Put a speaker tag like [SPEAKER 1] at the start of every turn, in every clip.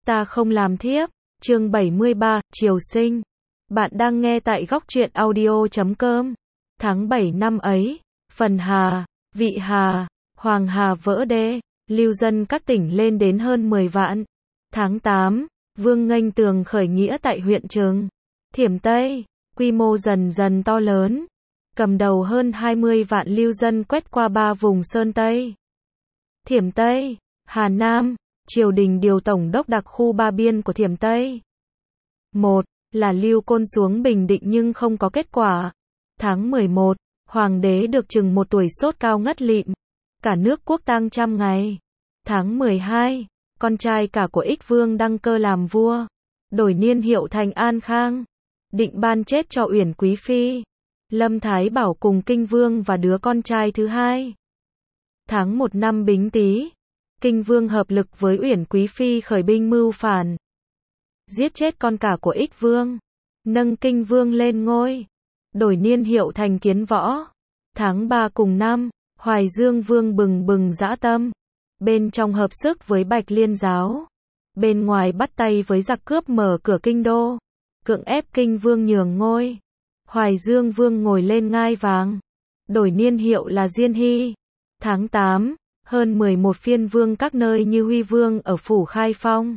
[SPEAKER 1] Ta không làm thiếp. Chương 73, Triều sinh. Bạn đang nghe tại góc truyện audio.com. Tháng 7 năm ấy, Phần Hà, Vị Hà, Hoàng Hà vỡ đê, lưu dân các tỉnh lên đến hơn 10 vạn. Tháng 8, Vương Nghênh Tường khởi nghĩa tại huyện Trường Thiểm Tây, quy mô dần dần to lớn, cầm đầu hơn 20 vạn lưu dân quét qua 3 vùng Sơn Tây, Thiểm Tây, Hà Nam. Triều đình điều tổng đốc đặc khu Ba Biên của Thiểm Tây. Một là Lưu Côn xuống Bình Định nhưng không có kết quả. Tháng 11, Hoàng đế được chừng 1 tuổi sốt cao ngất lịm. Cả nước quốc tang trăm ngày. Tháng 12, con trai cả của Ích Vương đăng cơ làm vua, đổi niên hiệu thành An Khang, định ban chết cho Uyển Quý Phi, Lâm Thái Bảo cùng Kinh Vương và đứa con trai thứ hai. Tháng 1 năm Bính Tý, Kinh Vương hợp lực với Uyển Quý Phi khởi binh mưu phản, giết chết con cả của Ích Vương, nâng Kinh Vương lên ngôi, đổi niên hiệu thành Kiến Võ. Tháng 3 cùng năm, Hoài Dương Vương bừng bừng dã tâm, bên trong hợp sức với Bạch Liên giáo, bên ngoài bắt tay với giặc cướp mở cửa kinh đô, cưỡng ép Kinh Vương nhường ngôi. Hoài Dương Vương ngồi lên ngai vàng, đổi niên hiệu là Diên Hy. Tháng 8, hơn 11 phiên vương các nơi như Huy Vương ở Phủ Khai Phong,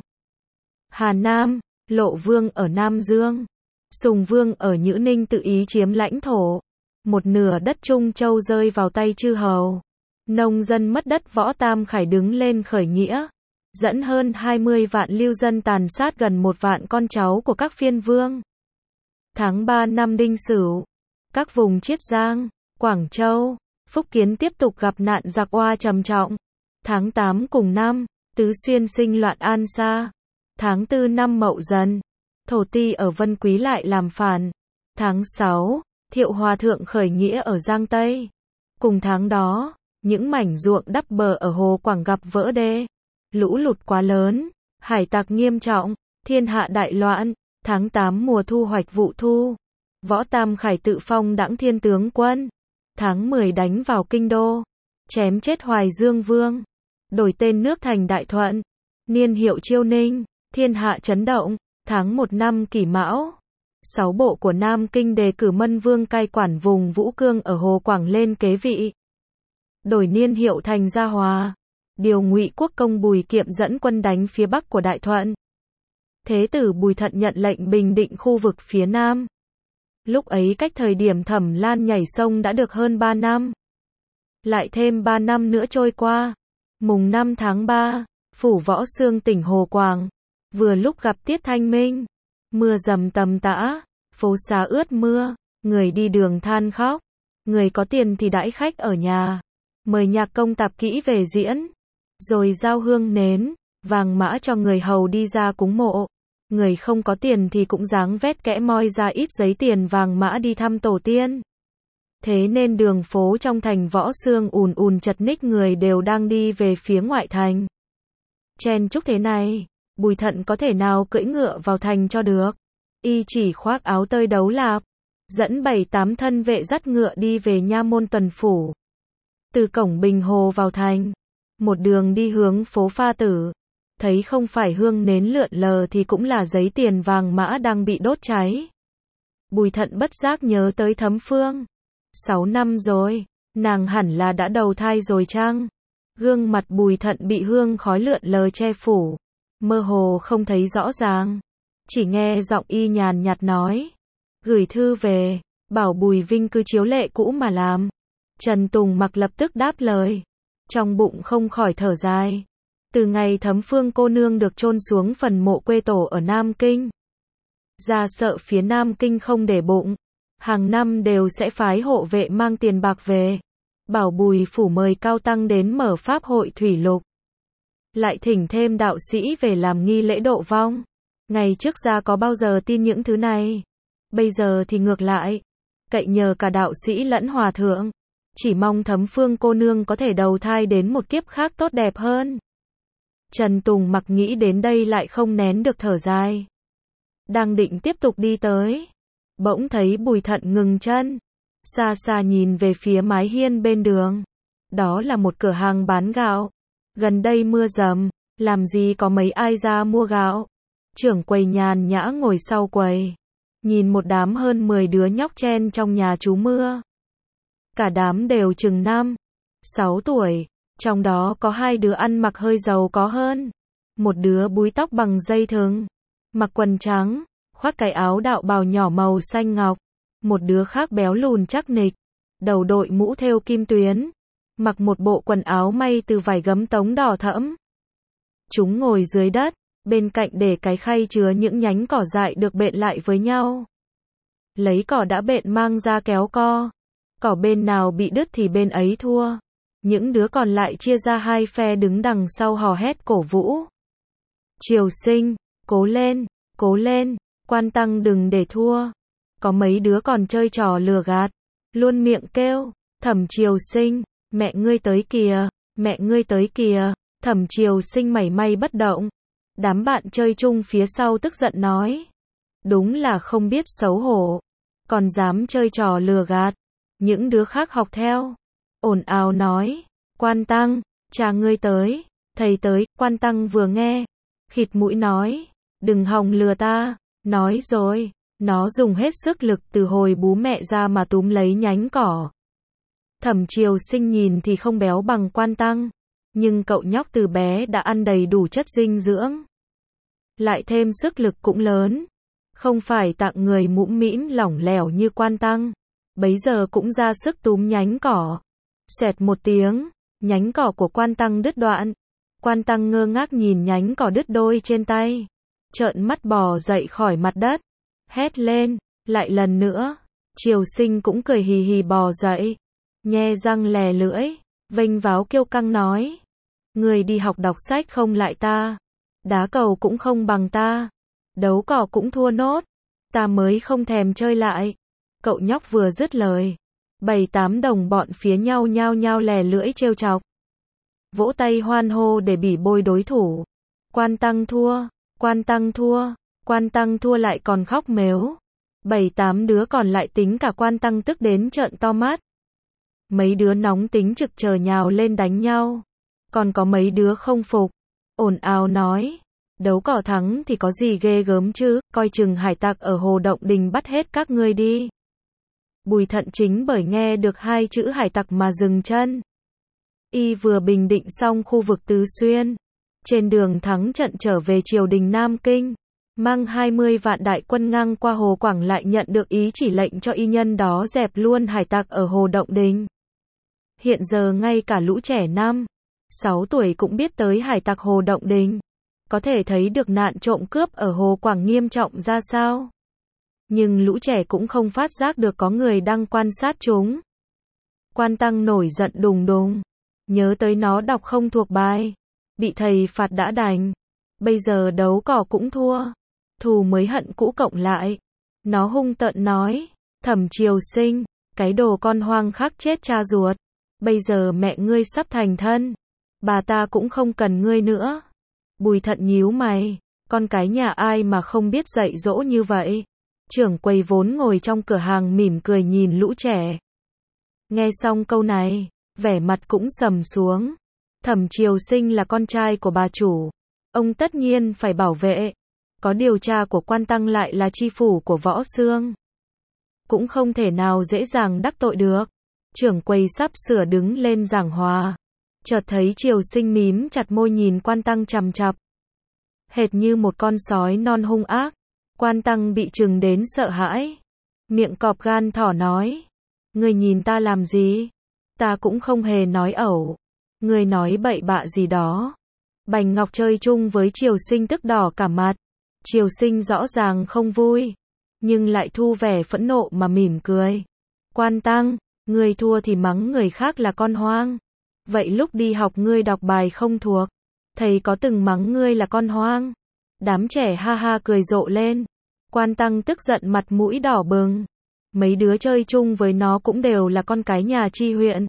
[SPEAKER 1] Hà Nam, Lộ Vương ở Nam Dương, Sùng Vương ở Nhữ Ninh tự ý chiếm lãnh thổ. Một nửa đất Trung Châu rơi vào tay chư hầu. Nông dân mất đất, Võ Tam Khải đứng lên khởi nghĩa, dẫn hơn 20 vạn lưu dân tàn sát gần 1 vạn con cháu của các phiên vương. Tháng 3 năm Đinh Sửu, các vùng Chiết Giang, Quảng Châu, Phúc Kiến tiếp tục gặp nạn giặc oa trầm trọng. Tháng 8 cùng năm, Tứ Xuyên sinh loạn An Sa. Tháng 4 năm Mậu Dần, Thổ Ti ở Vân Quý lại làm phản. Tháng 6, Thiệu Hòa Thượng khởi nghĩa ở Giang Tây. Cùng tháng đó, những mảnh ruộng đắp bờ ở Hồ Quảng gặp vỡ đê, lũ lụt quá lớn, hải tặc nghiêm trọng, thiên hạ đại loạn. Tháng 8 mùa thu hoạch vụ thu, Võ Tam Khải tự phong đãng thiên tướng quân. Tháng 10 đánh vào kinh đô, chém chết Hoài Dương Vương, đổi tên nước thành Đại Thuận, niên hiệu Chiêu Ninh, thiên hạ chấn động. Tháng 1 năm Kỷ Mão, 6 bộ của Nam Kinh đề cử Mân Vương cai quản vùng Vũ Cương ở Hồ Quảng lên kế vị, đổi niên hiệu thành Gia Hòa, điều Ngụy Quốc công Bùi Kiệm dẫn quân đánh phía bắc của Đại Thuận. Thế tử Bùi Thận nhận lệnh bình định khu vực phía nam. Lúc ấy cách thời điểm Thẩm Lan nhảy sông đã được hơn 3 năm. Lại thêm 3 năm nữa trôi qua. Mùng 5 tháng 3, phủ Võ Xương tỉnh Hồ Quảng, vừa lúc gặp tiết thanh minh, mưa dầm tầm tã, phố xá ướt mưa, người đi đường than khóc, người có tiền thì đãi khách ở nhà, mời nhạc công tạp kỹ về diễn, rồi giao hương nến, vàng mã cho người hầu đi ra cúng mộ. Người không có tiền thì cũng dáng vét kẽ moi ra ít giấy tiền vàng mã đi thăm tổ tiên. Thế nên đường phố trong thành Võ Xương ùn ùn chật ních, người đều đang đi về phía ngoại thành. Chen chúc thế này, Bùi Thận có thể nào cưỡi ngựa vào thành cho được. Y chỉ khoác áo tơi đấu lạp, dẫn 7-8 thân vệ dắt ngựa đi về nha môn tuần phủ. Từ cổng Bình Hồ vào thành, một đường đi hướng phố Pha Tử, thấy không phải hương nến lượn lờ thì cũng là giấy tiền vàng mã đang bị đốt cháy. Bùi Thận bất giác nhớ tới Thấm Phương. 6 năm rồi, nàng hẳn là đã đầu thai rồi chăng? Gương mặt Bùi Thận bị hương khói lượn lờ che phủ, mơ hồ không thấy rõ ràng. Chỉ nghe giọng y nhàn nhạt nói, gửi thư về, bảo Bùi Vinh cứ chiếu lệ cũ mà làm. Trần Tùng Mặc lập tức đáp lời, trong bụng không khỏi thở dài. Từ ngày Thấm Phương cô nương được chôn xuống phần mộ quê tổ ở Nam Kinh, ra sợ phía Nam Kinh không để bụng, hàng năm đều sẽ phái hộ vệ mang tiền bạc về, bảo Bùi phủ mời cao tăng đến mở pháp hội thủy lục, lại thỉnh thêm đạo sĩ về làm nghi lễ độ vong. Ngày trước ra có bao giờ tin những thứ này, bây giờ thì ngược lại, cậy nhờ cả đạo sĩ lẫn hòa thượng, chỉ mong Thấm Phương cô nương có thể đầu thai đến một kiếp khác tốt đẹp hơn. Trần Tùng Mặc nghĩ đến đây lại không nén được thở dài. Đang định tiếp tục đi tới, bỗng thấy Bùi Thận ngừng chân, xa xa nhìn về phía mái hiên bên đường. Đó là một cửa hàng bán gạo. Gần đây mưa dầm, Làm gì có mấy ai ra mua gạo. Trưởng quầy nhàn nhã ngồi sau quầy. Nhìn một đám hơn 10 đứa nhóc chen trong nhà trú mưa. Cả đám đều chừng 5, 6 tuổi. Trong đó có 2 đứa ăn mặc hơi giàu có hơn. Một đứa búi tóc bằng dây thừng. Mặc quần trắng. Khoác cái áo đạo bào nhỏ màu xanh ngọc. Một đứa khác béo lùn chắc nịch. Đầu đội mũ thêu kim tuyến. Mặc một bộ quần áo may từ vải gấm tống đỏ thẫm. Chúng ngồi dưới đất. Bên cạnh để cái khay chứa những nhánh cỏ dại được bện lại với nhau. Lấy cỏ đã bện mang ra kéo co. Cỏ bên nào bị đứt thì bên ấy thua. Những đứa còn lại chia ra 2 phe đứng đằng sau hò hét cổ vũ. Triều Sinh, cố lên, Quan Tăng đừng để thua. Có mấy đứa còn chơi trò lừa gạt. Luôn miệng kêu, Thẩm Triều Sinh, mẹ ngươi tới kìa, mẹ ngươi tới kìa. Thẩm Triều Sinh mảy may bất động. Đám bạn chơi chung phía sau tức giận nói. Đúng là không biết xấu hổ. Còn dám chơi trò lừa gạt. Những đứa khác học theo. Ồn ào nói. Quan Tăng, cha ngươi tới. Thầy tới. Quan Tăng vừa nghe. Khịt mũi nói. Đừng hòng lừa ta. Nói rồi. Nó dùng hết sức lực từ hồi bú mẹ ra mà túm lấy nhánh cỏ. Thẩm Triều Sinh nhìn thì không béo bằng Quan Tăng. Nhưng cậu nhóc từ bé đã ăn đầy đủ chất dinh dưỡng. Lại thêm sức lực cũng lớn. Không phải tặng người mũm mĩm lỏng lẻo như Quan Tăng. Bấy giờ cũng ra sức túm nhánh cỏ. Xẹt một tiếng, nhánh cỏ của Quan Tăng đứt đoạn. Quan Tăng ngơ ngác nhìn nhánh cỏ đứt đôi trên tay. Trợn mắt bò dậy khỏi mặt đất. Hét lên, lại lần nữa. Triều Sinh cũng cười hì hì bò dậy. Nhe răng lè lưỡi, vênh váo kiêu căng nói. Người đi học đọc sách không lại ta. Đá cầu cũng không bằng ta. Đấu cỏ cũng thua nốt. Ta mới không thèm chơi lại. Cậu nhóc vừa dứt lời. 7-8 đồng bọn phía nhau nhao nhao lè lưỡi trêu chọc. Vỗ tay hoan hô để bỉ bôi đối thủ. Quan Tăng thua, Quan Tăng thua, Quan Tăng thua lại còn khóc mếu. 7-8 đứa còn lại tính cả Quan Tăng tức đến trợn to mắt. Mấy đứa nóng tính trực chờ nhào lên đánh nhau. Còn có mấy đứa không phục. Ồn ào nói. Đấu cỏ thắng thì có gì ghê gớm chứ, coi chừng hải tặc ở Hồ Động Đình bắt hết các ngươi đi. Bùi Thận chính bởi nghe được 2 chữ hải tặc mà dừng chân. Y vừa bình định xong khu vực Tứ Xuyên. Trên đường thắng trận trở về triều đình Nam Kinh. Mang 20 vạn đại quân ngang qua Hồ Quảng lại nhận được ý chỉ lệnh cho y nhân đó dẹp luôn hải tặc ở Hồ Động Đình. Hiện giờ ngay cả lũ trẻ 5, 6 tuổi cũng biết tới hải tặc Hồ Động Đình. Có thể thấy được nạn trộm cướp ở Hồ Quảng nghiêm trọng ra sao. Nhưng lũ trẻ cũng không phát giác được có người đang quan sát chúng. Quan Tăng nổi giận đùng đùng. Nhớ tới nó đọc không thuộc bài. Bị thầy phạt đã đành. Bây giờ đấu cỏ cũng thua. Thù mới hận cũ cộng lại. Nó hung tợn nói. Thẩm Triều Sinh, cái đồ con hoang khắc chết cha ruột. Bây giờ mẹ ngươi sắp thành thân. Bà ta cũng không cần ngươi nữa. Bùi Thận nhíu mày. Con cái nhà ai mà không biết dạy dỗ như vậy. Trưởng quầy vốn ngồi trong cửa hàng mỉm cười nhìn lũ trẻ. Nghe xong câu này, vẻ mặt cũng sầm xuống. Thẩm Triều Sinh là con trai của bà chủ. Ông tất nhiên phải bảo vệ. Có điều cha của Quan Tăng lại là chi phủ của Võ Xương. Cũng không thể nào dễ dàng đắc tội được. Trưởng quầy sắp sửa đứng lên giảng hòa. Chợt thấy Triều Sinh mím chặt môi nhìn Quan Tăng chằm chặp. Hệt như một con sói non hung ác. Quan Tăng bị trừng đến sợ hãi. Miệng cọp gan thỏ nói. Người nhìn ta làm gì? Ta cũng không hề nói ẩu. Người nói bậy bạ gì đó. Bành Ngọc chơi chung với Triều Sinh tức đỏ cả mặt. Triều Sinh rõ ràng không vui. Nhưng lại thu vẻ phẫn nộ mà mỉm cười. Quan Tăng, người thua thì mắng người khác là con hoang. Vậy lúc đi học ngươi đọc bài không thuộc. Thầy có từng mắng ngươi là con hoang? Đám trẻ ha ha cười rộ lên. Quan Tăng tức giận mặt mũi đỏ bừng. Mấy đứa chơi chung với nó cũng đều là con cái nhà chi huyện.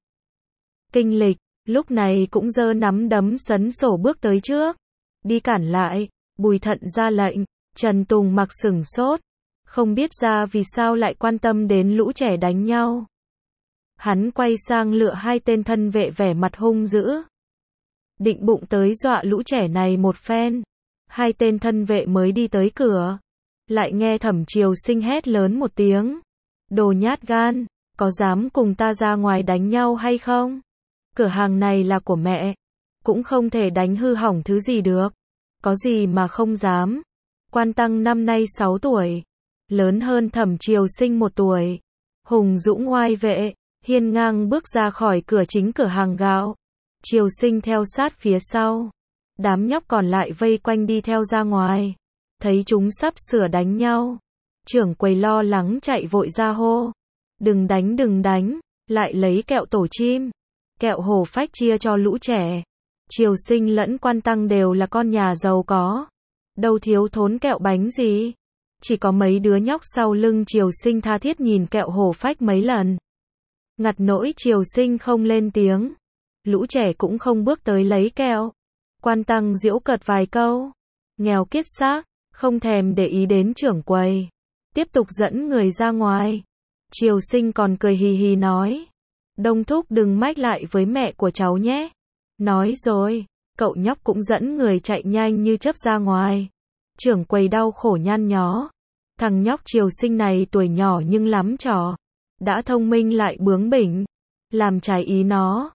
[SPEAKER 1] Kinh Lịch, lúc này cũng giơ nắm đấm sấn sổ bước tới trước. Đi cản lại, Bùi Thận ra lệnh. Trần Tùng mặc sửng sốt. Không biết ra vì sao lại quan tâm đến lũ trẻ đánh nhau. Hắn quay sang lựa 2 tên thân vệ vẻ mặt hung dữ. định bụng tới dọa lũ trẻ này một phen. Hai tên thân vệ mới đi tới cửa, lại nghe Thẩm Triều Sinh hét lớn một tiếng. Đồ nhát gan, có dám cùng ta ra ngoài đánh nhau hay không? Cửa hàng này là của mẹ, cũng không thể đánh hư hỏng thứ gì được. Có gì mà không dám. Quan Tăng năm nay 6 tuổi, lớn hơn Thẩm Triều Sinh 1 tuổi. Hùng dũng oai vệ, hiên ngang bước ra khỏi cửa chính cửa hàng gạo. Triều Sinh theo sát phía sau. Đám nhóc còn lại vây quanh đi theo ra ngoài. Thấy chúng sắp sửa đánh nhau, trưởng quầy lo lắng chạy vội ra hô. Đừng đánh, lại lấy kẹo tổ chim, kẹo hổ phách chia cho lũ trẻ. Triều Sinh lẫn Quan Tăng đều là con nhà giàu có, đâu thiếu thốn kẹo bánh gì. Chỉ có mấy đứa nhóc sau lưng Triều Sinh tha thiết nhìn kẹo hổ phách mấy lần. Ngặt nỗi Triều Sinh không lên tiếng, lũ trẻ cũng không bước tới lấy kẹo. Quan Tăng giễu cợt vài câu, nghèo kiết xác, không thèm để ý đến trưởng quầy, tiếp tục dẫn người ra ngoài. Triều Sinh còn cười hì hì nói, Đông thúc đừng mách lại với mẹ của cháu nhé. Nói rồi, cậu nhóc cũng dẫn người chạy nhanh như chớp ra ngoài. Trưởng quầy đau khổ nhăn nhó, thằng nhóc Triều Sinh này tuổi nhỏ nhưng lắm trò, đã thông minh lại bướng bỉnh, làm trái ý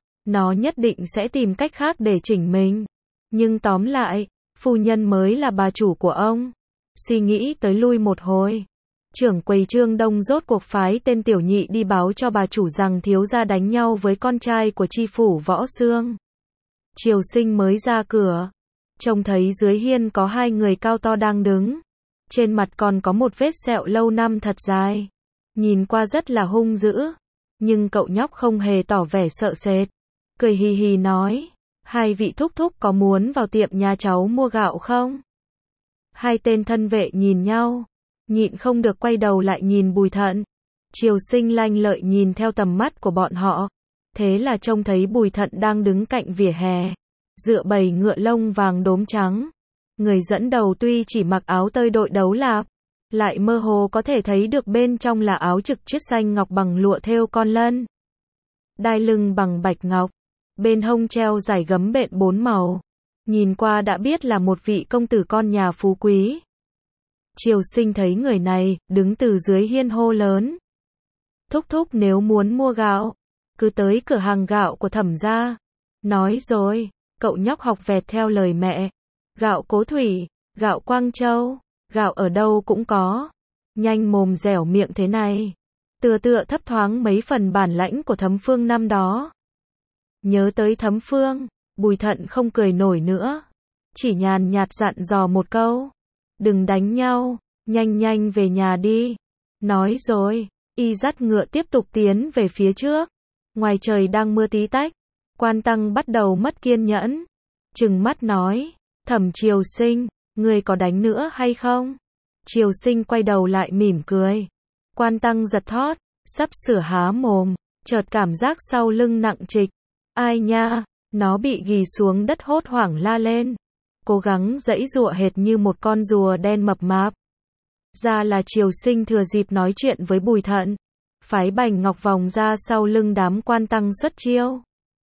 [SPEAKER 1] nó nhất định sẽ tìm cách khác để chỉnh mình. Nhưng tóm lại, phu nhân mới là bà chủ của ông. Suy nghĩ tới lui một hồi, trưởng quầy Trương Đông rốt cuộc phái tên tiểu nhị đi báo cho bà chủ rằng thiếu gia đánh nhau với con trai của tri phủ Võ Xương. Triều Sinh mới ra cửa, trông thấy dưới hiên có 2 người cao to đang đứng. Trên mặt còn có một vết sẹo lâu năm thật dài, nhìn qua rất là hung dữ. Nhưng cậu nhóc không hề tỏ vẻ sợ sệt, cười hì hì nói, 2 vị thúc thúc có muốn vào tiệm nhà cháu mua gạo không? 2 tên thân vệ nhìn nhau, nhịn không được quay đầu lại nhìn Bùi Thận. Triều Sinh lanh lợi nhìn theo tầm mắt của bọn họ, thế là trông thấy Bùi Thận đang đứng cạnh vỉa hè, dựa bầy ngựa lông vàng đốm trắng. Người dẫn đầu tuy chỉ mặc áo tơi đội đấu lạp, lại mơ hồ có thể thấy được bên trong là áo trực chiết xanh ngọc bằng lụa thêu con lân, đai lưng bằng bạch ngọc, bên hông treo dải gấm bện 4 màu. Nhìn qua đã biết là một vị công tử con nhà phú quý. Triều Sinh thấy người này, đứng từ dưới hiên hô lớn. Thúc thúc nếu muốn mua gạo, cứ tới cửa hàng gạo của Thẩm gia. Nói rồi, cậu nhóc học vẹt theo lời mẹ. Gạo Cố Thủy, gạo Quang Châu, gạo ở đâu cũng có. Nhanh mồm dẻo miệng thế này, tựa thấp thoáng mấy phần bản lãnh của Thấm Phương năm đó. Nhớ tới Thấm Phương, Bùi Thận không cười nổi nữa, chỉ nhàn nhạt dặn dò một câu, đừng đánh nhau, nhanh về nhà đi. Nói rồi, y dắt ngựa tiếp tục tiến về phía trước. Ngoài trời đang mưa tí tách, Quan Tăng bắt đầu mất kiên nhẫn, trừng mắt nói, Thẩm Triều Sinh, ngươi có đánh nữa hay không? Triều Sinh quay đầu lại mỉm cười. Quan Tăng giật thót, sắp sửa há mồm, chợt cảm giác sau lưng nặng trịch. Ai nha, nó bị ghì xuống đất hốt hoảng la lên, cố gắng giãy giụa hệt như một con rùa đen mập mạp. Ra là Triều Sinh thừa dịp nói chuyện với Bùi Thận, phái Bành Ngọc vòng ra sau lưng đám Quan Tăng xuất chiêu.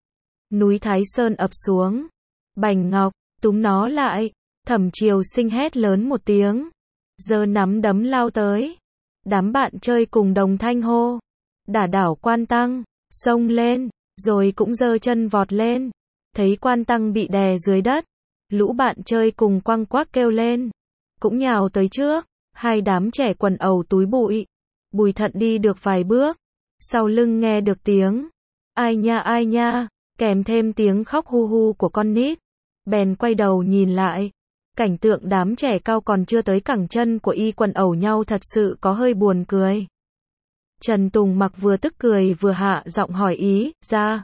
[SPEAKER 1] Núi Thái Sơn ập xuống, Bành Ngọc túm nó lại. Thẩm Triều Sinh hét lớn một tiếng, giơ nắm đấm lao tới. Đám bạn chơi cùng đồng thanh hô, đả đảo Quan Tăng, xông lên, rồi cũng giơ chân vọt lên. Thấy Quan Tăng bị đè dưới đất, lũ bạn chơi cùng quăng quác kêu lên, cũng nhào tới trước. 2 đám trẻ quần ầu túi bụi. Bùi Thận đi được vài bước, sau lưng nghe được tiếng ai nha, kèm thêm tiếng khóc hu hu của con nít. Bèn quay đầu nhìn lại, cảnh tượng đám trẻ cao còn chưa tới cẳng chân của y quần ẩu nhau thật sự có hơi buồn cười. Trần Tùng Mặc vừa tức cười vừa hạ giọng hỏi ý, ra,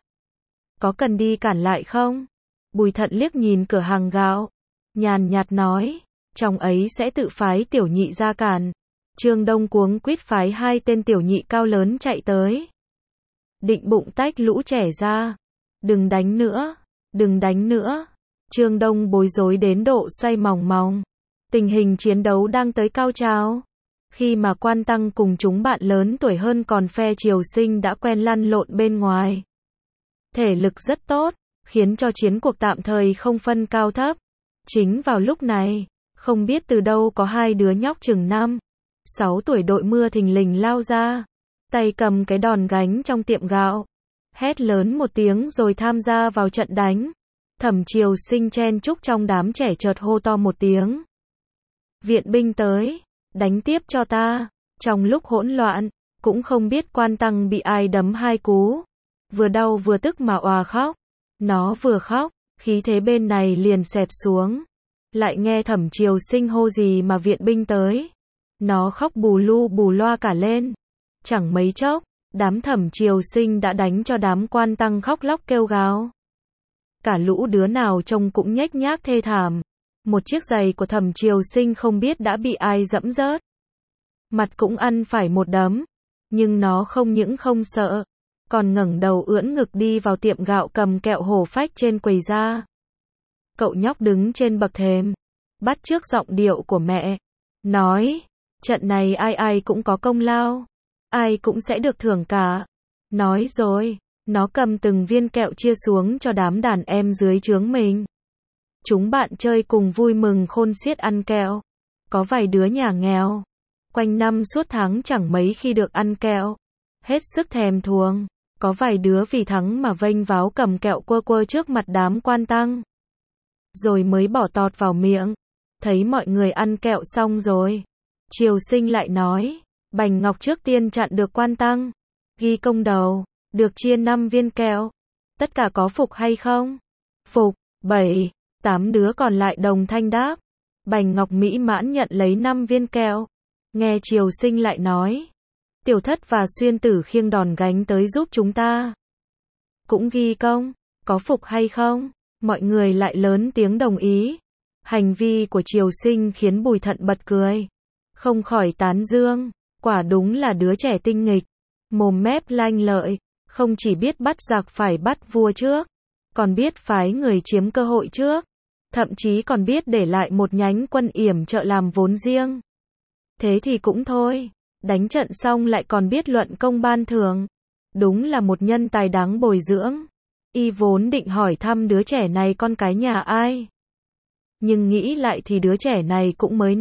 [SPEAKER 1] có cần đi cản lại không? Bùi Thận liếc nhìn cửa hàng gạo, nhàn nhạt nói, trong ấy sẽ tự phái tiểu nhị ra cản. Trương Đông cuống quýt phái 2 tên tiểu nhị cao lớn chạy tới, định bụng tách lũ trẻ ra. Đừng đánh nữa. Trương Đông bối rối đến độ xoay mòng mòng. Tình hình chiến đấu đang tới cao trào. Khi mà Quan Tăng cùng chúng bạn lớn tuổi hơn còn phe Triều Sinh đã quen lăn lộn bên ngoài, thể lực rất tốt. khiến cho chiến cuộc tạm thời không phân cao thấp. Chính vào lúc này, không biết từ đâu có hai đứa nhóc chừng 5-6 tuổi đội mưa thình lình lao ra, tay cầm cái đòn gánh trong tiệm gạo, hét lớn một tiếng rồi tham gia vào trận đánh. Thẩm Triều Sinh chen chúc trong đám trẻ chợt hô to một tiếng. Viện binh tới, đánh tiếp cho ta. Trong lúc hỗn loạn, cũng không biết Quan Tăng bị ai đấm hai cú, vừa đau vừa tức mà òa khóc. Nó vừa khóc, khí thế bên này liền xẹp xuống. Lại nghe Thẩm Triều Sinh hô gì mà viện binh tới. Nó khóc bù lu bù loa cả lên. Chẳng mấy chốc, đám Thẩm Triều Sinh đã đánh cho đám Quan Tăng khóc lóc kêu gào. Cả lũ đứa nào trông cũng nhếch nhác thê thảm. Một chiếc giày của Thẩm Triều Sinh không biết đã bị ai dẫm rớt. Mặt cũng ăn phải một đấm. Nhưng nó không những không sợ, còn ngẩng đầu ưỡn ngực đi vào tiệm gạo cầm kẹo hổ phách trên quầy ra. Cậu nhóc đứng trên bậc thềm, bắt chước giọng điệu của mẹ, nói, trận này ai ai cũng có công lao, ai cũng sẽ được thưởng cả. Nói rồi, nó cầm từng viên kẹo chia xuống cho đám đàn em dưới trướng mình. Chúng bạn chơi cùng vui mừng khôn xiết ăn kẹo. Có vài đứa nhà nghèo, quanh năm suốt tháng chẳng mấy khi được ăn kẹo, hết sức thèm thuồng. Có vài đứa vì thắng mà vênh váo cầm kẹo quơ quơ trước mặt đám Quan Tăng, rồi mới bỏ tọt vào miệng. Thấy mọi người ăn kẹo xong rồi, Triều Sinh lại nói, Bành Ngọc trước tiên chặn được Quan Tăng, ghi công đầu, được chia 5 viên kẹo. Tất cả có phục hay không? Phục. 7-8 đứa còn lại đồng thanh đáp. Bành Ngọc mỹ mãn nhận lấy 5 viên kẹo. Nghe Triều Sinh lại nói, Tiểu Thất và Xuyên Tử khiêng đòn gánh tới giúp chúng ta, cũng ghi công, có phục hay không? Mọi người lại lớn tiếng đồng ý. Hành vi của Triều Sinh khiến Bùi Thận bật cười, không khỏi tán dương, quả đúng là đứa trẻ tinh nghịch, mồm mép lanh lợi, không chỉ biết bắt giặc phải bắt vua trước, còn biết phái người chiếm cơ hội trước, thậm chí còn biết để lại một nhánh quân yểm trợ làm vốn riêng. Thế thì cũng thôi, đánh trận xong lại còn biết luận công ban thưởng, đúng là một nhân tài đáng bồi dưỡng. Y vốn định hỏi thăm đứa trẻ này con cái nhà ai, nhưng nghĩ lại thì đứa trẻ này cũng mới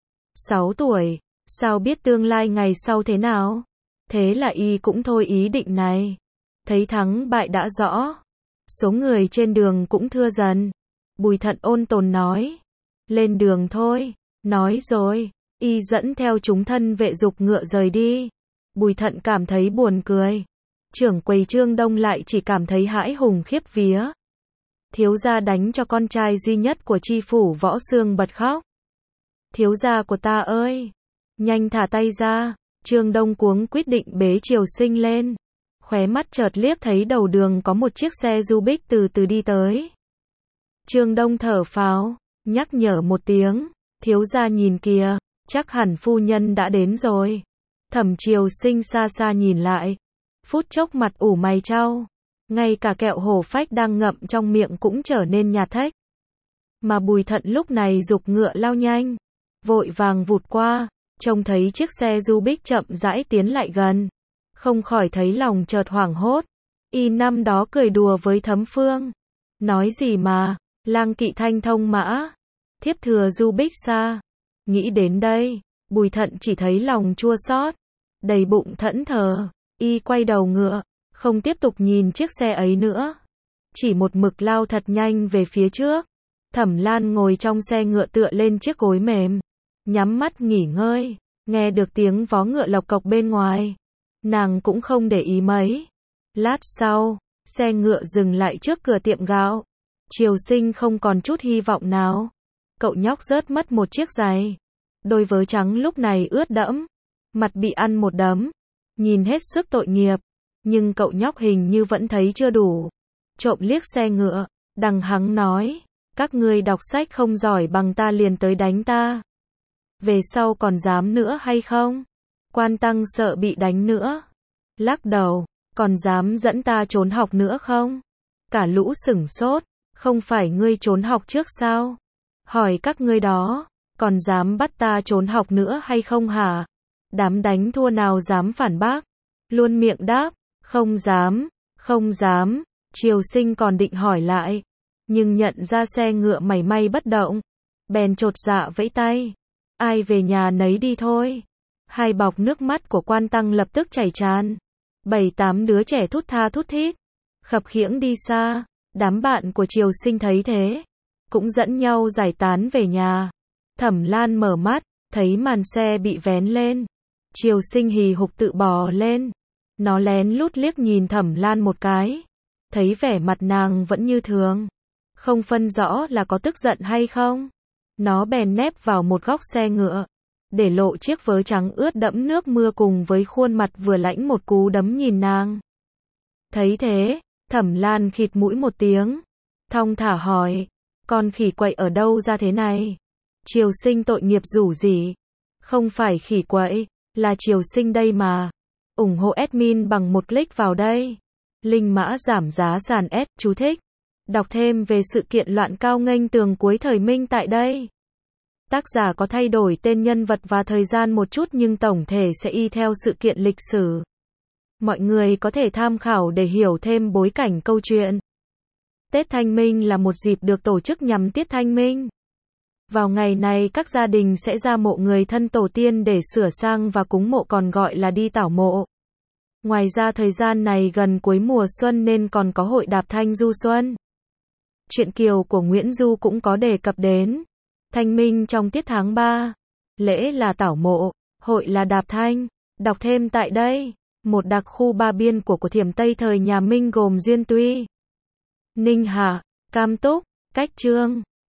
[SPEAKER 1] 5-6 tuổi, sao biết tương lai ngày sau thế nào. Thế là Y cũng thôi ý định này. Thấy thắng bại đã rõ, số người trên đường cũng thưa dần. Bùi Thận ôn tồn nói, lên đường thôi. Nói rồi, Y dẫn theo chúng thân vệ dục ngựa rời đi. Bùi Thận cảm thấy buồn cười. Trưởng quầy Trương Đông lại chỉ cảm thấy hãi hùng khiếp vía. Thiếu gia đánh cho con trai duy nhất của tri phủ Võ Xương bật khóc. Thiếu gia của ta ơi, nhanh thả tay ra. Trương Đông cuống quyết định bế Triều Sinh lên. Khóe mắt chợt liếc thấy đầu đường có một chiếc xe du bích từ từ đi tới. Trương Đông thở phào, nhắc nhở một tiếng, thiếu gia nhìn kìa, chắc hẳn phu nhân đã đến rồi. Thẩm Triều Sinh xa xa nhìn lại, phút chốc mặt ủ mày chau, ngay cả kẹo hổ phách đang ngậm trong miệng cũng trở nên nhạt thách. Mà Bùi Thận lúc này giục ngựa lao nhanh, vội vàng vụt qua, trông thấy chiếc xe du bích chậm rãi tiến lại gần, không khỏi thấy lòng chợt hoảng hốt. Y năm đó cười đùa với Thấm Phương, nói gì mà, lang kỵ thanh thông mã, thiếp thừa du bích xa. Nghĩ đến đây, Bùi Thận chỉ thấy lòng chua xót, đầy bụng thẫn thờ. Y quay đầu ngựa, không tiếp tục nhìn chiếc xe ấy nữa, chỉ một mực lao thật nhanh về phía trước. Thẩm Lan ngồi trong xe ngựa tựa lên chiếc gối mềm, nhắm mắt nghỉ ngơi, nghe được tiếng vó ngựa lộc cộc bên ngoài, nàng cũng không để ý mấy. Lát sau, xe ngựa dừng lại trước cửa tiệm gạo. Triều Sinh không còn chút hy vọng nào. Cậu nhóc rớt mất một chiếc giày, đôi vớ trắng lúc này ướt đẫm, mặt bị ăn một đấm, nhìn hết sức tội nghiệp, nhưng cậu nhóc hình như vẫn thấy chưa đủ. Trộm liếc xe ngựa, đằng hắng nói, các ngươi đọc sách không giỏi bằng ta liền tới đánh ta. Về sau còn dám nữa hay không? Quan Tăng sợ bị đánh nữa. Lắc đầu, còn dám dẫn ta trốn học nữa không? Cả lũ sửng sốt, không phải ngươi trốn học trước sao? Hỏi các ngươi đó, còn dám bắt ta trốn học nữa hay không hả? Đám đánh thua nào dám phản bác? Luôn miệng đáp, không dám, không dám. Triều Sinh còn định hỏi lại, nhưng nhận ra xe ngựa mảy may bất động, bèn chột dạ vẫy tay. Ai về nhà nấy đi thôi. Hai bọc nước mắt của quan tăng lập tức chảy tràn. 7-8 đứa trẻ thút tha thút thít, khập khiễng đi xa. Đám bạn của Triều Sinh thấy thế, cũng dẫn nhau giải tán về nhà. Thẩm Lan mở mắt, thấy màn xe bị vén lên. Triều Sinh hì hục tự bò lên. Nó lén lút liếc nhìn Thẩm Lan một cái, thấy vẻ mặt nàng vẫn như thường, không phân rõ là có tức giận hay không. Nó bèn nép vào một góc xe ngựa, để lộ chiếc vớ trắng ướt đẫm nước mưa cùng với khuôn mặt vừa lãnh một cú đấm nhìn nàng. Thấy thế, Thẩm Lan khịt mũi một tiếng, thong thả hỏi, con khỉ quậy ở đâu ra thế này? Triều Sinh tội nghiệp rủ rỉ, không phải khỉ quậy, là Triều Sinh đây mà. Ủng hộ admin bằng một click vào đây. Linh mã giảm giá sàn S, chú thích. Đọc thêm về sự kiện loạn cao nghênh tường cuối thời Minh tại đây. Tác giả có thay đổi tên nhân vật và thời gian một chút nhưng tổng thể sẽ y theo sự kiện lịch sử. Mọi người có thể tham khảo để hiểu thêm bối cảnh câu chuyện. Tết Thanh Minh là một dịp được tổ chức nhằm tiết Thanh Minh. Vào ngày này các gia đình sẽ ra mộ người thân tổ tiên để sửa sang và cúng mộ, còn gọi là đi tảo mộ. Ngoài ra thời gian này gần cuối mùa xuân nên còn có hội đạp thanh du xuân. Truyện Kiều của Nguyễn Du cũng có đề cập đến Thanh Minh trong tiết tháng 3. Lễ là tảo mộ, hội là đạp thanh. Đọc thêm tại đây. Một đặc khu ba biên của Thiểm Tây thời nhà Minh gồm Duyên Tuy, Ninh Hạ, Cam Túc, Cách Trương,